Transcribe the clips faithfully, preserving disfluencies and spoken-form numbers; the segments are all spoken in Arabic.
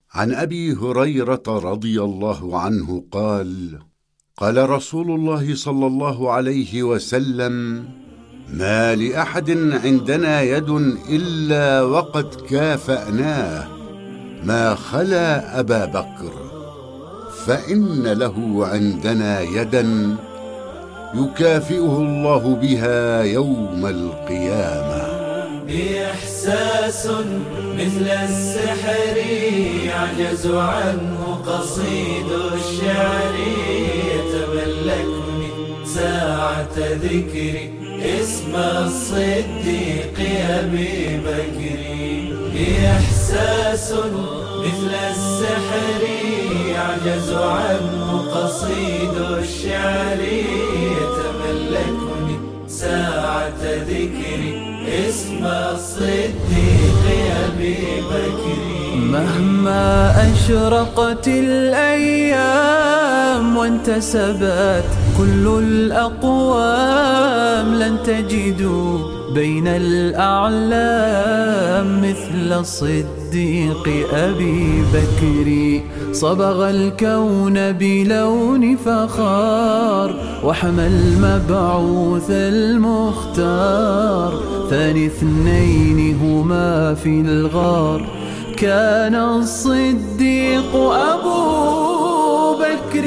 عن أبي هريرة رضي الله عنه قال: قال رسول الله صلى الله عليه وسلم: ما لأحد عندنا يد إلا وقد كافأناه ما خلا أبا بكر، فإن له عندنا يدا يكافئه الله بها يوم القيامة. إحساس مثل السحر يعجز عنه قصيد الشعر، يتملكني ساعة ذكري اسم الصديق أبي بكر. إحساس مثل السحر يعجز عنه قصيد الشعر، يتملكني ساعة ذكري اسم الصديق أبي بكر. مهما أشرقت الأيام وانتسبت كل الأقوام، لن تجدوا بين الأعلام مثل الصديق أبي بكر. صبغ الكون بلون فخار وحمى المبعوث المختار، ثاني اثنين هما في الغار كان الصديق أبو بكر.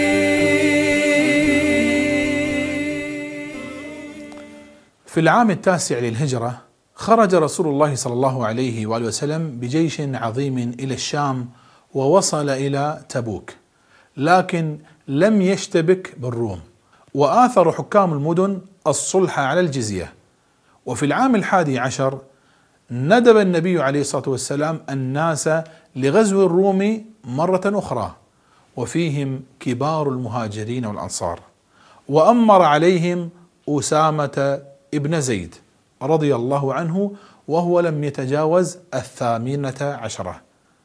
في العام التاسع للهجرة خرج رسول الله صلى الله عليه وآله وسلم بجيش عظيم إلى الشام، ووصل إلى تبوك، لكن لم يشتبك بالروم، وآثر حكام المدن الصلح على الجزية. وفي العام الحادي عشر ندب النبي عليه الصلاة والسلام الناس لغزو الروم مرة أخرى، وفيهم كبار المهاجرين والأنصار، وأمر عليهم أسامة ابن زيد رضي الله عنه، وهو لم يتجاوز الثامنة عشرة،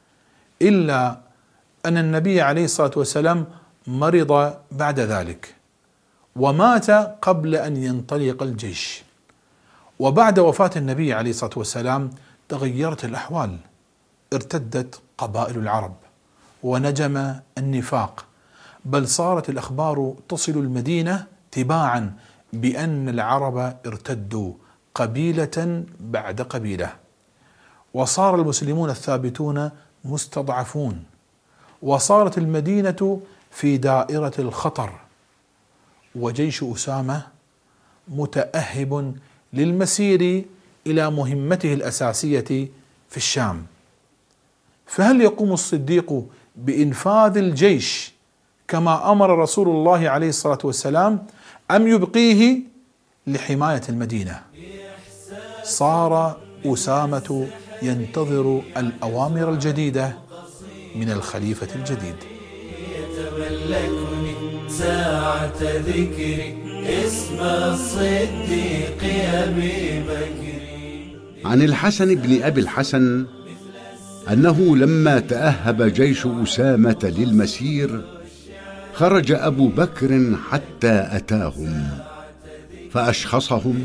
إلا أن النبي عليه الصلاة والسلام مرض بعد ذلك ومات قبل أن ينطلق الجيش. وبعد وفاة النبي عليه الصلاة والسلام تغيرت الأحوال، ارتدت قبائل العرب ونجم النفاق، بل صارت الأخبار تصل المدينة تباعا بأن العرب ارتدوا قبيلة بعد قبيلة، وصار المسلمون الثابتون مستضعفون، وصارت المدينة في دائرة الخطر، وجيش أسامة متأهب للمسير إلى مهمته الأساسية في الشام. فهل يقوم الصديق بإنفاذ الجيش كما أمر رسول الله عليه الصلاة والسلام، أم يبقيه لحماية المدينة؟ صار أسامة ينتظر الأوامر الجديدة من الخليفة الجديد. يتملكني ساعة ذكري اسم الصديق أبي بكر. عن الحسن بن أبي الحسن أنه لما تأهب جيش أسامة للمسير خرج أبو بكر حتى أتاهم فأشخصهم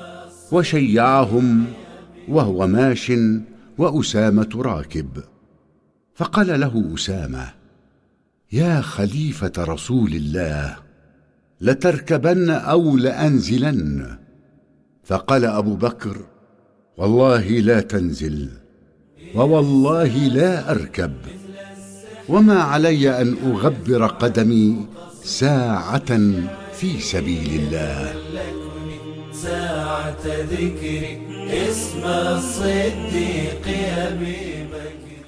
وشيعهم وهو ماش وأسامة راكب، فقال له أسامة: يا خليفة رسول الله، لتركبن أو لأنزلن؟ فقال أبو بكر: والله لا تنزل، ووالله لا أركب، وما علي أن أغبر قدمي ساعة في سبيل الله. ساعة ذكري اسم الصديق أبي بكر.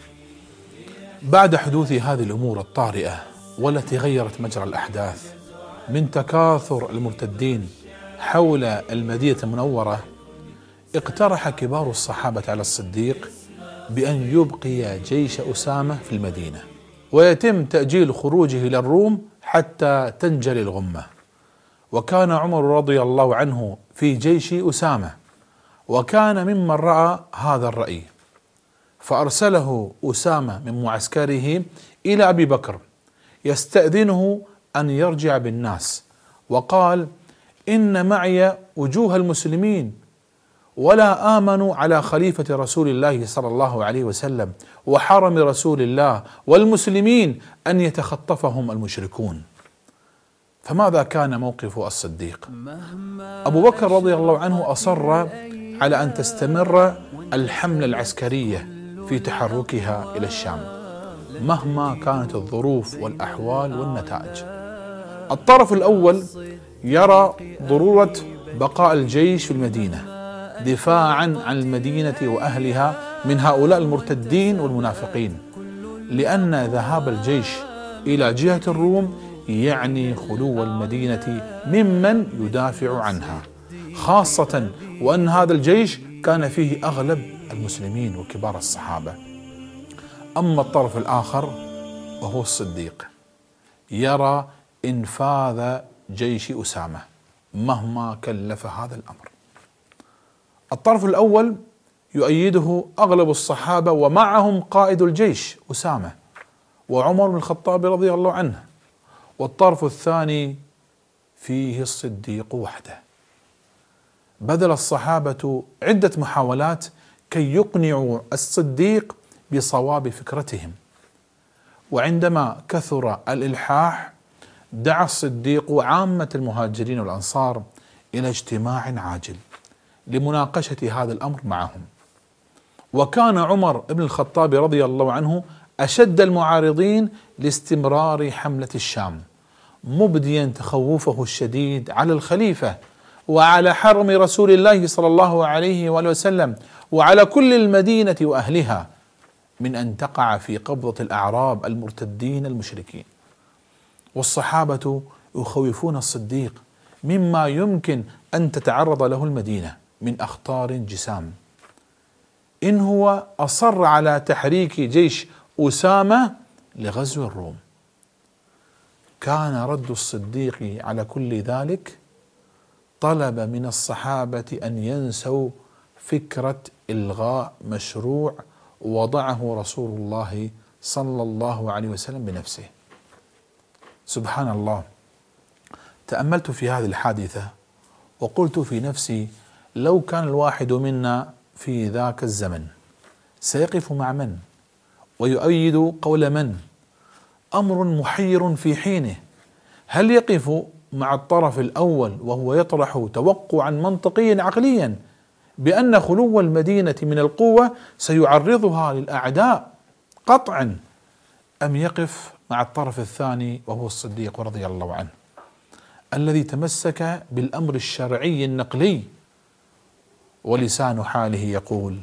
بعد حدوث هذه الأمور الطارئة والتي غيرت مجرى الأحداث من تكاثر المرتدين حول المدينة المنورة، اقترح كبار الصحابة على الصديق بأن يبقي جيش أسامة في المدينة ويتم تأجيل خروجه إلى الروم حتى تنجلي الغمة. وكان عمر رضي الله عنه في جيش أسامة، وكان ممن رأى هذا الرأي، فأرسله أسامة من معسكره إلى أبي بكر يستأذنه أن يرجع بالناس، وقال: إن معي وجوه المسلمين ولا آمنوا على خليفة رسول الله صلى الله عليه وسلم وحرم رسول الله والمسلمين أن يتخطفهم المشركون. فماذا كان موقف الصديق؟ أبو بكر رضي الله عنه أصر على أن تستمر الحملة العسكرية في تحركها إلى الشام مهما كانت الظروف والأحوال والنتائج. الطرف الأول يرى ضرورة بقاء الجيش في المدينة دفاعا عن المدينة وأهلها من هؤلاء المرتدين والمنافقين، لأن ذهاب الجيش إلى جهة الروم يعني خلو المدينة ممن يدافع عنها، خاصة وأن هذا الجيش كان فيه أغلب المسلمين وكبار الصحابة. أما الطرف الآخر وهو الصديق يرى إنفاذ جيش أسامة مهما كلف هذا الأمر. الطرف الأول يؤيده أغلب الصحابة ومعهم قائد الجيش أسامة وعمر بن الخطاب رضي الله عنه، والطرف الثاني فيه الصديق وحده. بذل الصحابة عدة محاولات كي يقنعوا الصديق بصواب فكرتهم، وعندما كثر الإلحاح دعا الصديق عامة المهاجرين والأنصار إلى اجتماع عاجل لمناقشة هذا الأمر معهم. وكان عمر بن الخطاب رضي الله عنه أشد المعارضين لاستمرار حملة الشام، مبديا تخوفه الشديد على الخليفة وعلى حرم رسول الله صلى الله عليه وآله وسلم وعلى كل المدينة وأهلها من أن تقع في قبضة الأعراب المرتدين المشركين. والصحابة يخوفون الصديق مما يمكن أن تتعرض له المدينة من أخطار جسام إن هو أصر على تحريك جيش أسامة لغزو الروم. كان رد الصديق على كل ذلك طلب من الصحابة أن ينسوا فكرة إلغاء مشروع وضعه رسول الله صلى الله عليه وسلم بنفسه. سبحان الله، تأملت في هذه الحادثة وقلت في نفسي لو كان الواحد منا في ذاك الزمن سيقف مع من ويؤيد قول من؟ أمر محير في حينه. هل يقف مع الطرف الأول وهو يطرح توقعا منطقيا عقليا بأن خلو المدينة من القوة سيعرضها للأعداء قطعا، أم يقف مع الطرف الثاني وهو الصديق رضي الله عنه الذي تمسك بالأمر الشرعي النقلي ولسان حاله يقول: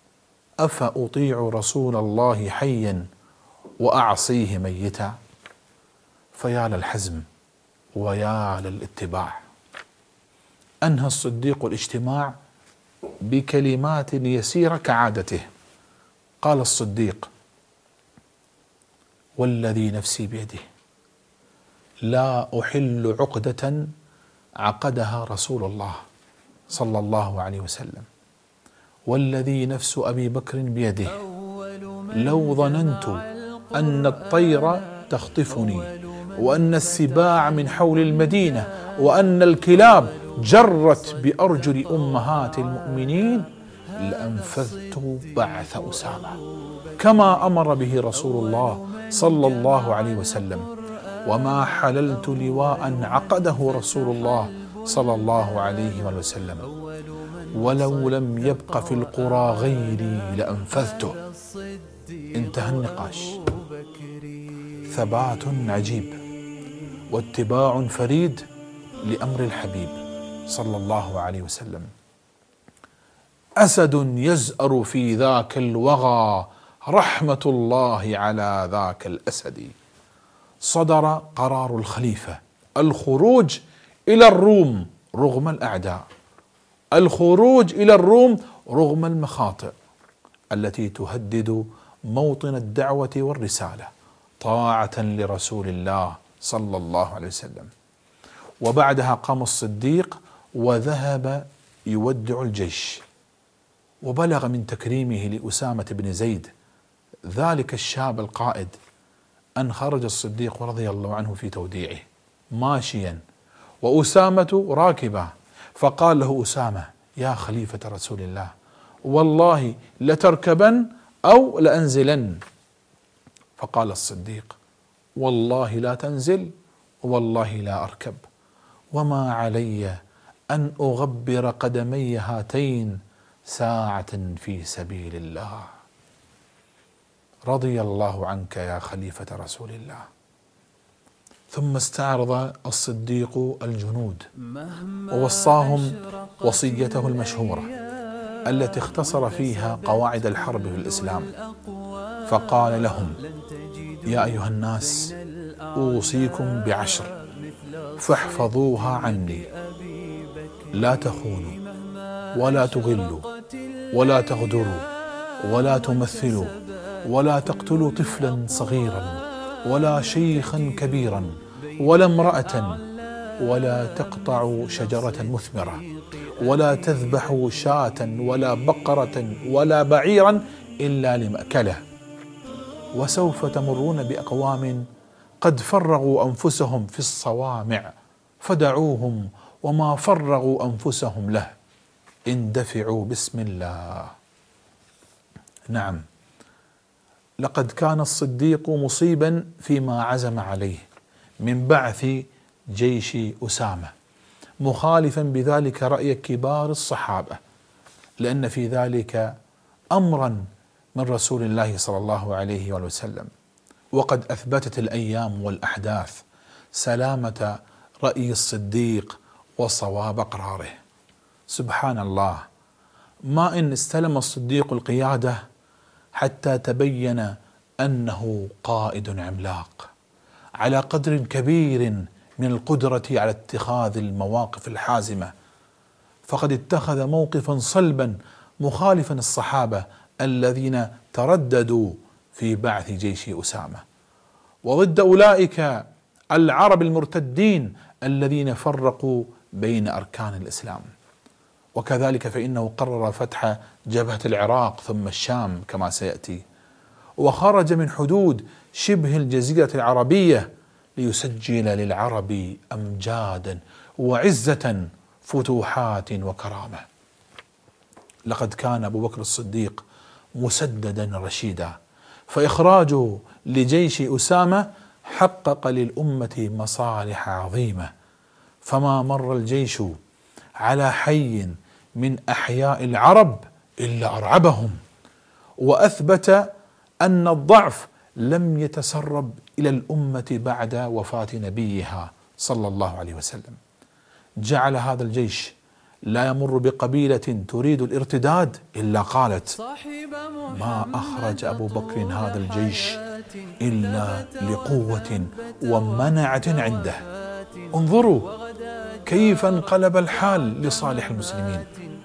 أفأطيع رسول الله حيا وأعصيه ميتا؟ فيا للحزم ويا للاتباع. أنهى الصديق الاجتماع بكلمات يسيرة كعادته. قال الصديق: والذي نفسي بيده لا أحل عقدة عقدها رسول الله صلى الله عليه وسلم، والذي نفس أبي بكر بيده لو ظننت أن الطير تخطفني وأن السباع من حول المدينة وأن الكلاب جرت بأرجل أمهات المؤمنين لأنفذت بعث أسامة كما أمر به رسول الله صلى الله عليه وسلم، وما حللت لواء عقده رسول الله صلى الله عليه وسلم، ولو لم يبق في القرى غيري لأنفذته. انتهى النقاش. ثبات عجيب واتباع فريد لأمر الحبيب صلى الله عليه وسلم. أسد يزأر في ذاك الوغى رحمة الله على ذاك الأسد. صدر قرار الخليفة الخروج إلى الروم رغم الأعداء، الخروج إلى الروم رغم المخاطر التي تهدد موطن الدعوة والرسالة طاعة لرسول الله صلى الله عليه وسلم. وبعدها قام الصديق وذهب يودع الجيش، وبلغ من تكريمه لأسامة بن زيد ذلك الشاب القائد أن خرج الصديق رضي الله عنه في توديعه ماشيا وأسامة راكبة، فقال له أسامة: يا خليفة رسول الله والله لتركبن أو لأنزلن. فقال الصديق والله لا تنزل والله لا أركب، وما علي أن أغبر قدمي هاتين ساعة في سبيل الله. رضي الله عنك يا خليفة رسول الله. ثم استعرض الصديق الجنود ووصاهم وصيته المشهورة التي اختصر فيها قواعد الحرب في الإسلام، فقال لهم يا أيها الناس أوصيكم بعشر فاحفظوها عني: لا تخونوا ولا تغلوا ولا تغدروا ولا تمثلوا ولا تقتلوا طفلا صغيرا ولا شيخا كبيرا ولا امرأة ولا تقطعوا شجرة مثمرة ولا تذبحوا شاة ولا بقرة ولا بعيرا إلا لمأكله. وسوف تمرون بأقوام قد فرغوا أنفسهم في الصوامع فدعوهم وما فرغوا أنفسهم له، اندفعوا بسم الله. نعم، لقد كان الصديق مصيبا فيما عزم عليه من بعث جيش أسامة، مخالفا بذلك رأي كبار الصحابة، لأن في ذلك أمرا من رسول الله صلى الله عليه وسلم. وقد أثبتت الأيام والأحداث سلامة رأي الصديق وصواب قراره. سبحان الله، ما إن استلم الصديق القيادة حتى تبين أنه قائد عملاق على قدر كبير من القدرة على اتخاذ المواقف الحازمة، فقد اتخذ موقفا صلبا مخالفا الصحابة الذين ترددوا في بعث جيش أسامة، وضد أولئك العرب المرتدين الذين فرقوا بين أركان الإسلام. وكذلك فإنه قرر فتح جبهة العراق ثم الشام كما سيأتي، وخرج من حدود شبه الجزيرة العربية ليسجل للعرب أمجادا وعزة، فتوحات وكرامة. لقد كان أبو بكر الصديق مسددا رشيدا، فإخراجه لجيش أسامة حقق للأمة مصالح عظيمة، فما مر الجيش على حي من أحياء العرب إلا أرعبهم، وأثبت أن الضعف لم يتسرب إلى الأمة بعد وفاة نبيها صلى الله عليه وسلم. جعل هذا الجيش لا يمر بقبيلة تريد الارتداد إلا قالت: ما أخرج أبو بكر هذا الجيش إلا لقوة ومنعة عنده. انظروا كيف انقلب الحال لصالح المسلمين.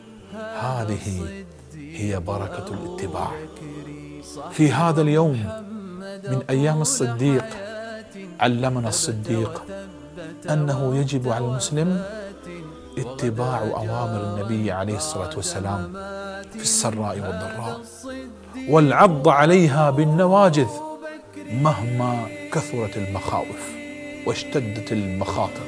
هذه هي بركة الاتباع. في هذا اليوم من أيام الصديق علمنا الصديق أنه يجب على المسلم اتباع أوامر النبي عليه الصلاة والسلام في السراء والضراء، والعض عليها بالنواجذ مهما كثرت المخاوف واشتدت المخاطر.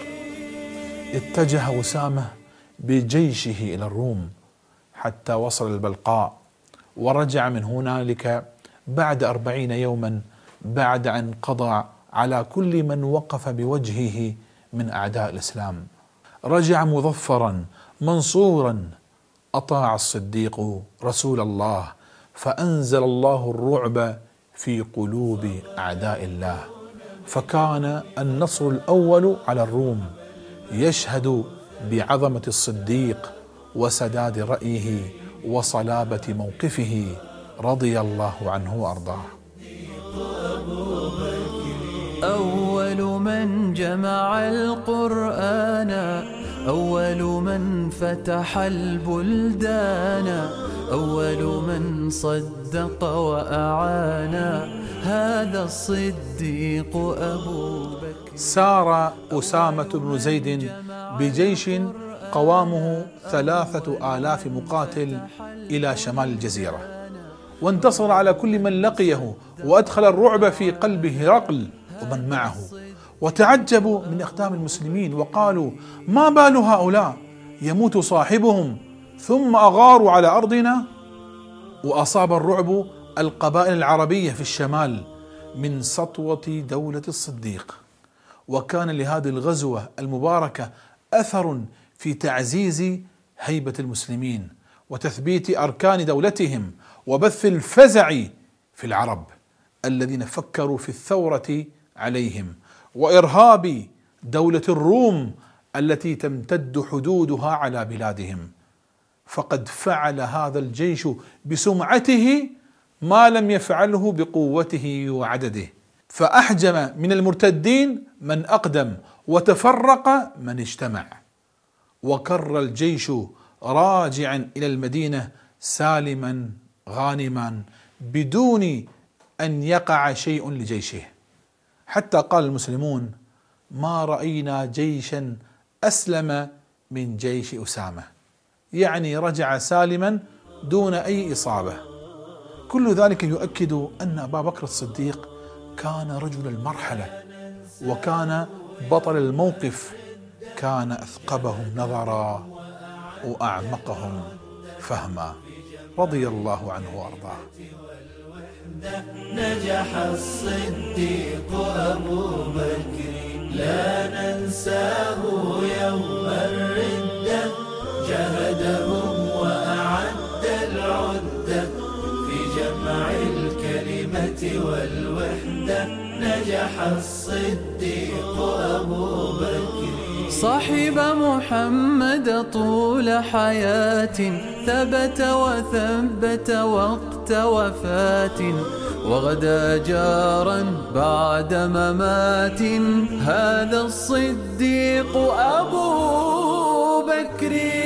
اتجه أسامة بجيشه إلى الروم حتى وصل البلقاء، ورجع من هنالك بعد أربعين يوما بعد أن قضى على كل من وقف بوجهه من أعداء الإسلام. رجع مظفرا منصورا. أطاع الصديق رسول الله فأنزل الله الرعب في قلوب أعداء الله، فكان النصر الأول على الروم يشهد بعظمة الصديق وسداد رأيه وصلابة موقفه رضي الله عنه وأرضاه. أول من جمع القرآن، أول من فتح البلدان، أول من صدق وأعان، هذا الصديق أبو بكر. سار أسامة بن زيد بجيش قوامه ثلاثة آلاف مقاتل إلى شمال الجزيرة، وانتصر على كل من لقيه، وأدخل الرعب في قلب هرقل ومن معه، وتعجبوا من أقدام المسلمين وقالوا: ما بال هؤلاء يموت صاحبهم ثم أغاروا على أرضنا، وأصاب الرعب القبائل العربية في الشمال من سطوة دولة الصديق. وكان لهذه الغزوة المباركة أثر في تعزيز هيبة المسلمين وتثبيت أركان دولتهم وبث الفزع في العرب الذين فكروا في الثورة عليهم، وإرهاب دولة الروم التي تمتد حدودها على بلادهم. فقد فعل هذا الجيش بسمعته ما لم يفعله بقوته وعدده، فأحجم من المرتدين من أقدم وتفرق من اجتمع، وكر الجيش راجعا إلى المدينة سالما غانما بدون أن يقع شيء لجيشه، حتى قال المسلمون: ما رأينا جيشا أسلم من جيش أسامة، يعني رجع سالما دون أي إصابة. كل ذلك يؤكد أن أبا بكر الصديق كان رجل المرحلة، وكان بطل الموقف، كان أثقبهم نظرا وأعمقهم فهما، رضي الله عنه وأرضاه. نجح الصديق أبو بكر لا ننساه يوم الردة، جهدهم وأعد العدة في جمع الكلمة والوحدة. نجح الصديق أبو بكر صاحب محمد طول حياة، ثبت وثبت وقت وفاة، وغدا جارا بعد ممات. هذا الصديق أبو بكر.